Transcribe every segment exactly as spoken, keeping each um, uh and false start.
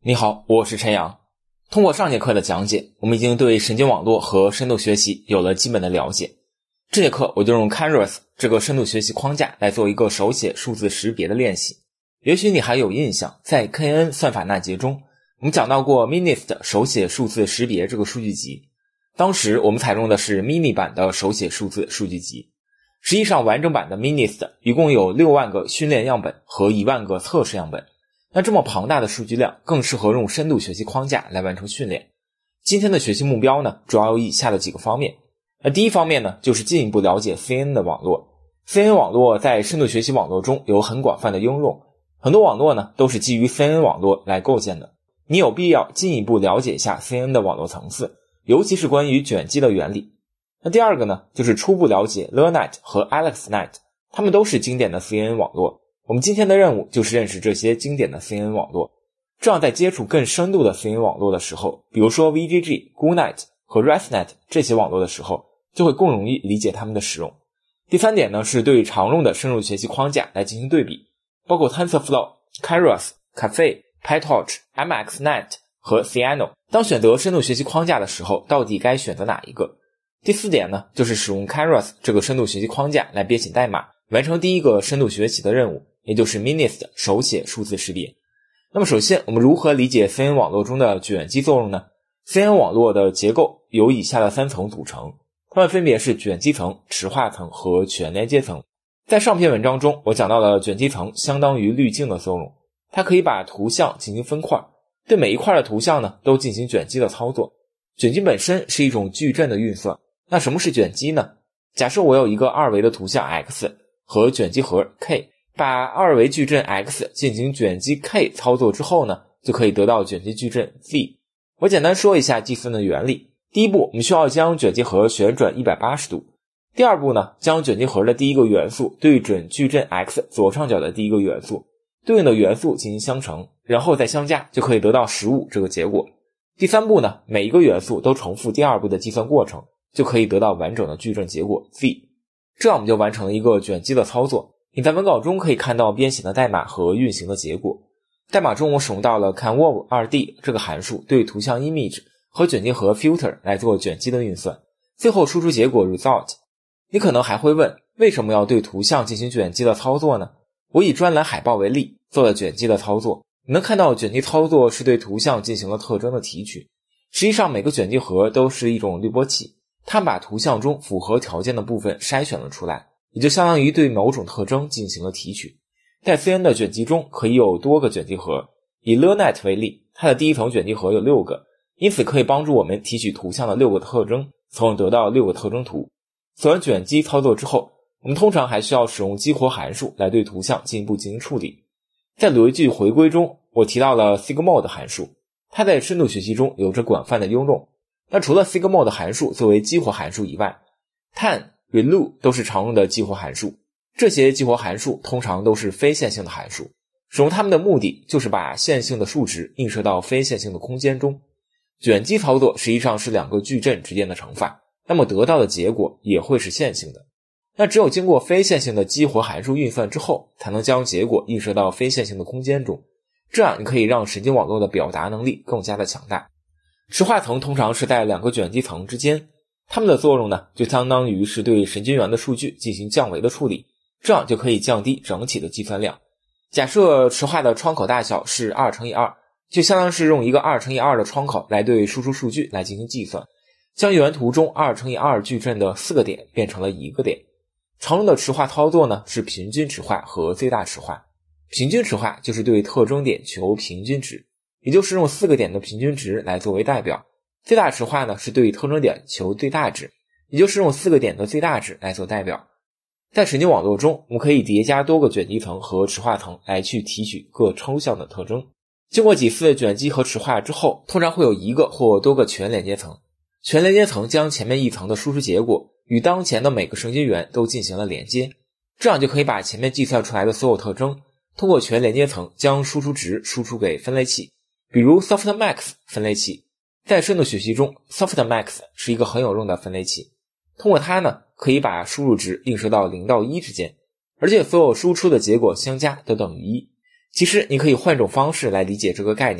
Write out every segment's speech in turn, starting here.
你好，我是陈阳。通过上节课的讲解，我们已经对神经网络和深度学习有了基本的了解。这节课我就用 Keras 这个深度学习框架来做一个手写数字识别的练习。也许你还有印象，在 K N N 算法那节中，我们讲到过 MINIST 手写数字识别这个数据集。当时我们采用的是 mini 版的手写数字数据集。实际上完整版的 MINIST 一共有六万个训练样本和一万个测试样本。那这么庞大的数据量更适合用深度学习框架来完成训练。今天的学习目标呢，主要有以下的几个方面。那第一方面呢，就是进一步了解 C N N 的网络。C N N 网络在深度学习网络中有很广泛的应用，很多网络呢都是基于 C N N 网络来构建的。你有必要进一步了解一下 C N N 的网络层次，尤其是关于卷积的原理。那第二个呢，就是初步了解 LearnNet 和 AlexNet， 它们都是经典的 C N N 网络。我们今天的任务就是认识这些经典的 C N N 网络，这样在接触更深度的 C N N 网络的时候，比如说 V G G、GoNet 和 ResNet 这些网络的时候，就会更容易理解它们的使用。第三点呢，是对常用的深入学习框架来进行对比，包括 TensorFlow、Keras、Caffe、PyTorch、MXNet 和 Theano。当选择深度学习框架的时候，到底该选择哪一个？第四点呢，就是使用 Keras 这个深度学习框架来编写代码，完成第一个深度学习的任务，也就是 MINIST 手写数字识别。那么首先，我们如何理解 C N N 网络中的卷积作用呢？ C N N 网络的结构由以下的三层组成，它们分别是卷积层、池化层和全连接层。在上篇文章中，我讲到了卷积层相当于滤镜的作用，它可以把图像进行分块，对每一块的图像呢都进行卷积的操作。卷积本身是一种矩阵的运算。那什么是卷积呢？假设我有一个二维的图像 X 和卷积核 K， 把二维矩阵 X 进行卷积 K 操作之后呢，就可以得到卷积矩阵 Z。 我简单说一下计算的原理。第一步，我们需要将卷积核旋转一百八十度。第二步呢，将卷积核的第一个元素对准矩阵 X 左上角的第一个元素，对应的元素进行相乘，然后再相加，就可以得到十五这个结果。第三步呢，每一个元素都重复第二步的计算过程，就可以得到完整的矩阵结果 Z。 这样我们就完成了一个卷积的操作。你在文稿中可以看到编写的代码和运行的结果。代码中我使用到了 convolve 二 D 这个函数对图像 image 和卷积核 filter 来做卷积的运算，最后输出结果 result。 你可能还会问，为什么要对图像进行卷积的操作呢？我以专栏海报为例，做了卷积的操作。你能看到卷积操作是对图像进行了特征的提取。实际上每个卷积核都是一种滤波器，它把图像中符合条件的部分筛选了出来，也就相当于对某种特征进行了提取。在 C N N 的卷积中可以有多个卷积核，以 LearnNet 为例，它的第一层卷积核有六个，因此可以帮助我们提取图像的六个特征，从而得到六个特征图。做完卷积操作之后，我们通常还需要使用激活函数来对图像进一步进行处理。在逻辑回归中，我提到了 Sigmod 函数，它在深度学习中有着广泛的应用。那除了 Sigmod 函数作为激活函数以外， Tan、Relu 都是常用的激活函数。这些激活函数通常都是非线性的函数，使用它们的目的就是把线性的数值映射到非线性的空间中。卷积操作实际上是两个矩阵之间的乘法，那么得到的结果也会是线性的。那只有经过非线性的激活函数运算之后，才能将结果映射到非线性的空间中，这样你可以让神经网络的表达能力更加的强大。池化层通常是在两个卷积层之间，它们的作用呢，就相当于是对神经元的数据进行降维的处理，这样就可以降低整体的计算量。假设池化的窗口大小是二乘以二，就相当是用一个二乘以二的窗口来对输出数据来进行计算，将原图中二乘以二矩阵的四个点变成了一个点。常用的池化操作呢，是平均池化和最大池化。平均池化就是对特征点求平均值，也就是用四个点的平均值来作为代表。最大池化呢，是对特征点求最大值，也就是用四个点的最大值来做代表。在神经网络中，我们可以叠加多个卷积层和池化层来去提取各抽象的特征。经过几次卷积和池化之后，通常会有一个或多个全连接层。全连接层将前面一层的输出结果与当前的每个神经元都进行了连接，这样就可以把前面计算出来的所有特征通过全连接层将输出值输出给分类器，比如 Softmax 分类器。在深度学习中， Softmax 是一个很有用的分类器，通过它呢，可以把输入值映射到零到一之间，而且所有输出的结果相加都等于一。其实你可以换种方式来理解这个概念，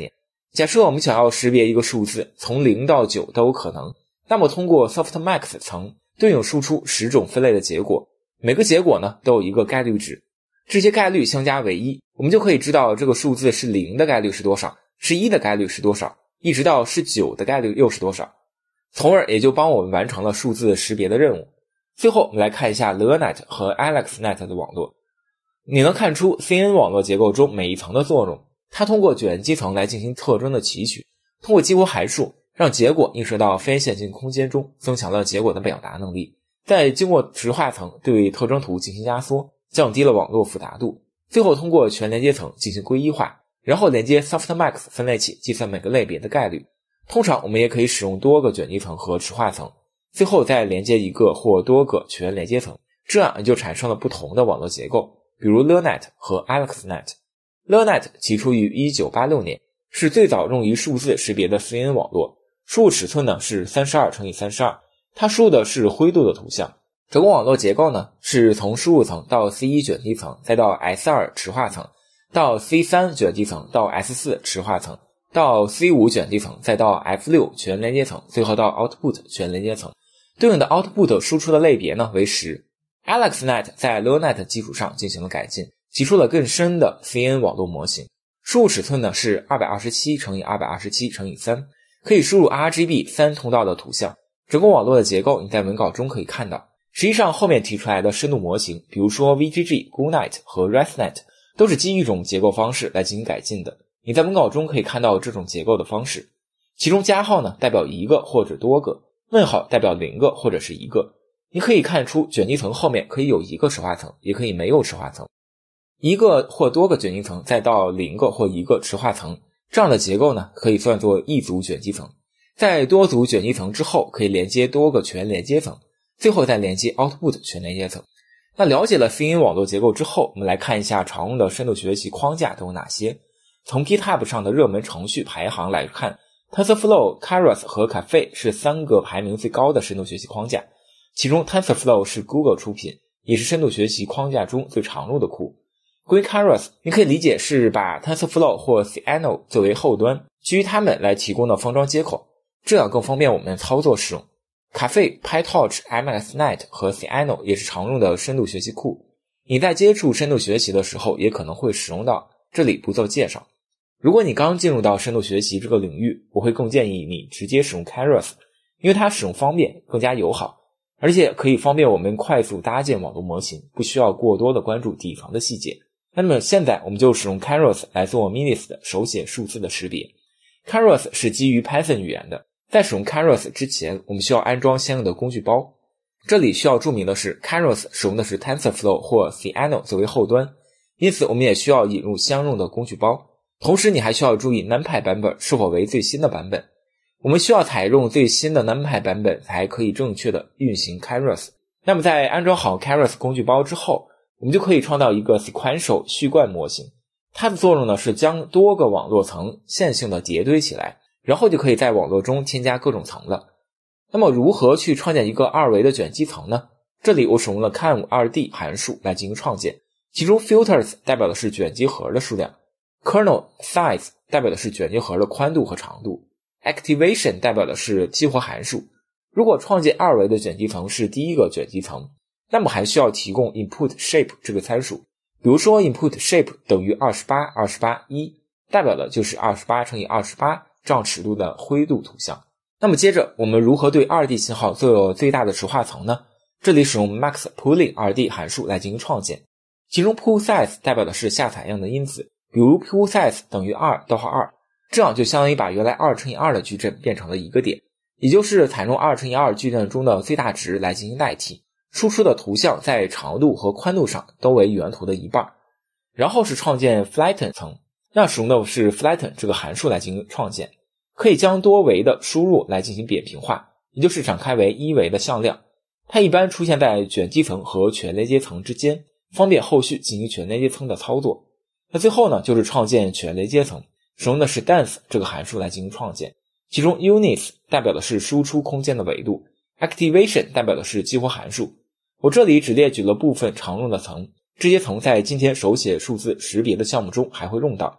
假设我们想要识别一个数字，从零到九都有可能，那么通过 softmax 层对应输出十种分类的结果，每个结果呢都有一个概率值，这些概率相加为一，我们就可以知道这个数字是零的概率是多少，是一的概率是多少，一直到是九的概率又是多少，从而也就帮我们完成了数字识别的任务。最后我们来看一下 LearNet 和 AlexNet 的网络。你能看出 C N N 网络结构中每一层的作用，它通过卷积层来进行特征的提取，通过激活函数让结果映射到非线性空间中，增强了结果的表达能力，再经过质化层对通称图进行压缩，降低了网络复杂度，最后通过全连接层进行归一化，然后连接 softmax 分类器计算每个类别的概率。通常我们也可以使用多个卷积层和质化层，最后再连接一个或多个全连接层，这样就产生了不同的网络结构，比如 LearNet 和 AlexNet。LearNet 起初于一九八六年，是最早用于数字识别的 C N N 网络，输入尺寸呢是 三十二乘以三十二， 它输入的是灰度的图像。整个网络结构呢是从输入层到 C 一 卷积层，再到 S 二 质化层，到 C 三 卷积层，到 S 四 质化层，到 C 五 卷积层，再到 F 六 全连接层，最后到 Output 全连接层。对应的 Output 输出的类别呢为十。AlexNet 在 LearNet 基础上进行了改进，提出了更深的 C N N 网络模型，输入尺寸呢是二百二十七乘以二百二十七乘以三，可以输入 R G B 三通道的图像。整个网络的结构你在文稿中可以看到，实际上后面提出来的深度模型，比如说 V G G、GoNet 和 ResNet 都是基于一种结构方式来进行改进的，你在文稿中可以看到这种结构的方式。其中加号呢代表一个或者多个，问号代表零个或者是一个。你可以看出卷积层后面可以有一个质化层，也可以没有质化层，一个或多个卷积层再到零个或一个质化层，这样的结构呢可以算作一组卷积层。在多组卷积层之后可以连接多个全连接层，最后再连接 Output 全连接层。那了解了 C N N 网络结构之后，我们来看一下常用的深度学习框架都有哪些。从 GitHub 上的热门程序排行来看， TensorFlow、Keras 和 Caffe 是三个排名最高的深度学习框架，其中 TensorFlow 是 Google 出品，也是深度学习框架中最常用的库。关于 Keras， 你可以理解是把 TensorFlow 或 Theano 作为后端，基于它们来提供的封装接口，这样更方便我们操作使用。Caffe、PyTorch、AlexNet 和 Theano 也是常用的深度学习库，你在接触深度学习的时候也可能会使用到，这里不做介绍。如果你刚进入到深度学习这个领域，我会更建议你直接使用 Keras， 因为它使用方便，更加友好，而且可以方便我们快速搭建网络模型，不需要过多的关注底层的细节。那么现在我们就使用 Keras 来做 Minis 的手写数字的识别。Keras 是基于 Python 语言的，在使用 Keras 之前，我们需要安装相应的工具包。这里需要注明的是 Keras 使用的是 TensorFlow 或 Theano 作为后端，因此我们也需要引入相应的工具包。同时你还需要注意 NumPy 版本是否为最新的版本，我们需要采用最新的 NumPy 版本才可以正确的运行 Keras。 那么在安装好 Keras 工具包之后，我们就可以创造一个 sequential 序贯模型，它的作用呢是将多个网络层线性的叠堆起来，然后就可以在网络中添加各种层了。那么如何去创建一个二维的卷积层呢？这里我使用了 C A M 二 D 函数来进行创建，其中 filters 代表的是卷积核的数量， kernel size 代表的是卷积核的宽度和长度， activation 代表的是激活函数。如果创建二维的卷积层是第一个卷积层，那么还需要提供 input shape 这个参数，比如说 input shape 等于二十八 二十八 一，代表的就是二十八乘以二十八这样尺度的灰度图像。那么接着我们如何对 二 D 信号做最大的质化层呢？这里使用 maxpooling 二 D 函数来进行创建，其中 pool size 代表的是下采样的因子，比如 pool size 等于二逗号二，这样就相当于把原来二乘以二的矩阵变成了一个点，也就是采用二乘以二矩阵中的最大值来进行代替，输出的图像在长度和宽度上都为原图的一半。然后是创建 flatten 层，那使用的是 flatten 这个函数来进行创建，可以将多维的输入来进行扁平化，也就是展开为一维的向量，它一般出现在卷积层和全连接层之间，方便后续进行全连接层的操作。那最后呢，就是创建全连接层，使用的是 dense 这个函数来进行创建，其中 units 代表的是输出空间的维度， activation 代表的是激活函数。我这里只列举了部分常用的层，这些层在今天手写数字识别的项目中还会用到，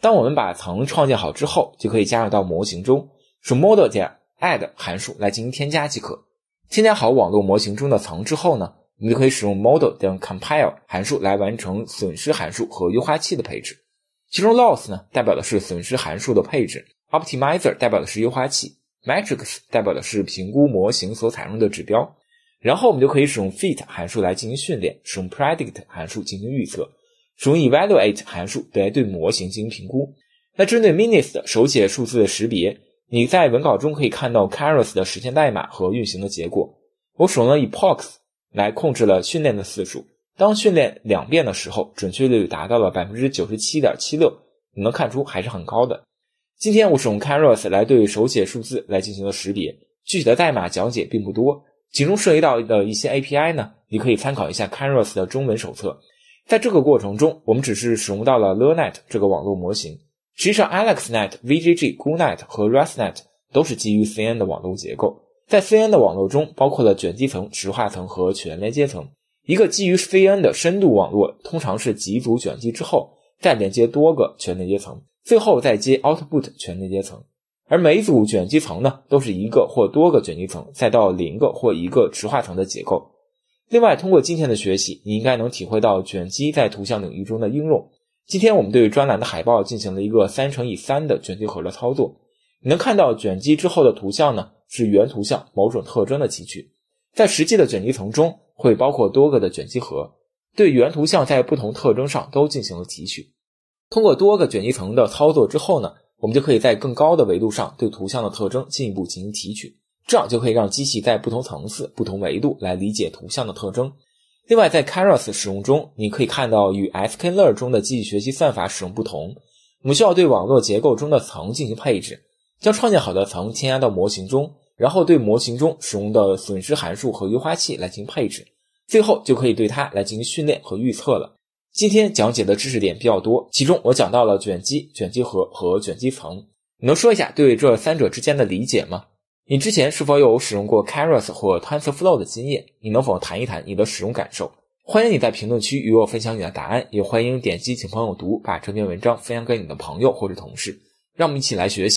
当我们把层创建好之后，就可以加入到模型中，使用 model 加 add 函数来进行添加即可。添加好网络模型中的层之后呢，我们就可以使用 model 等 compile 函数来完成损失函数和优化器的配置。其中 loss 呢代表的是损失函数的配置， optimizer 代表的是优化器， metrics 代表的是评估模型所采用的指标。然后我们就可以使用 fit 函数来进行训练，使用 predict 函数进行预测，使用 evaluate 函数来对模型进行评估。那针对 minutes 的手写数字的识别，你在文稿中可以看到 Keras 的实现代码和运行的结果。我使用了 epox 来控制了训练的次数，当训练两遍的时候，准确率达到了 百分之九十七点七六， 你能看出还是很高的。今天我使用 Keras 来对手写数字来进行了识别，具体的代码讲解并不多，其中涉及到的一些 A P I 呢，你可以参考一下 Keras 的中文手册。在这个过程中，我们只是使用到了 LearnNet 这个网络模型。实际上 AlexNet、V G G、GoNet 和 ResNet 都是基于 C N 的网络结构。在 C N 的网络中，包括了卷积层、直化层和全连接层。一个基于 C N 的深度网络通常是几组卷积之后，再连接多个全连接层，最后再接 Output 全连接层。而每组卷积层呢，都是一个或多个卷积层，再到零个或一个直化层的结构。另外，通过今天的学习，你应该能体会到卷积在图像领域中的应用。今天我们对专栏的海报进行了一个三乘以三的卷积核的操作。你能看到卷积之后的图像呢，是原图像某种特征的提取。在实际的卷积层中，会包括多个的卷积核，对原图像在不同特征上都进行了提取。通过多个卷积层的操作之后呢，我们就可以在更高的维度上对图像的特征进一步进行提取，这样就可以让机器在不同层次、不同维度来理解图像的特征。另外，在 Keras 使用中，你可以看到与 sklearn 中的机器学习算法使用不同，我们需要对网络结构中的层进行配置，将创建好的层添加到模型中，然后对模型中使用的损失函数和优化器来进行配置，最后就可以对它来进行训练和预测了。今天讲解的知识点比较多，其中我讲到了卷积、卷积核和卷积层。你能说一下对这三者之间的理解吗？你之前是否有使用过 Keras 或 TensorFlow 的经验？你能否谈一谈你的使用感受？欢迎你在评论区与我分享你的答案，也欢迎点击请朋友读，把这篇文章分享给你的朋友或者同事。让我们一起来学习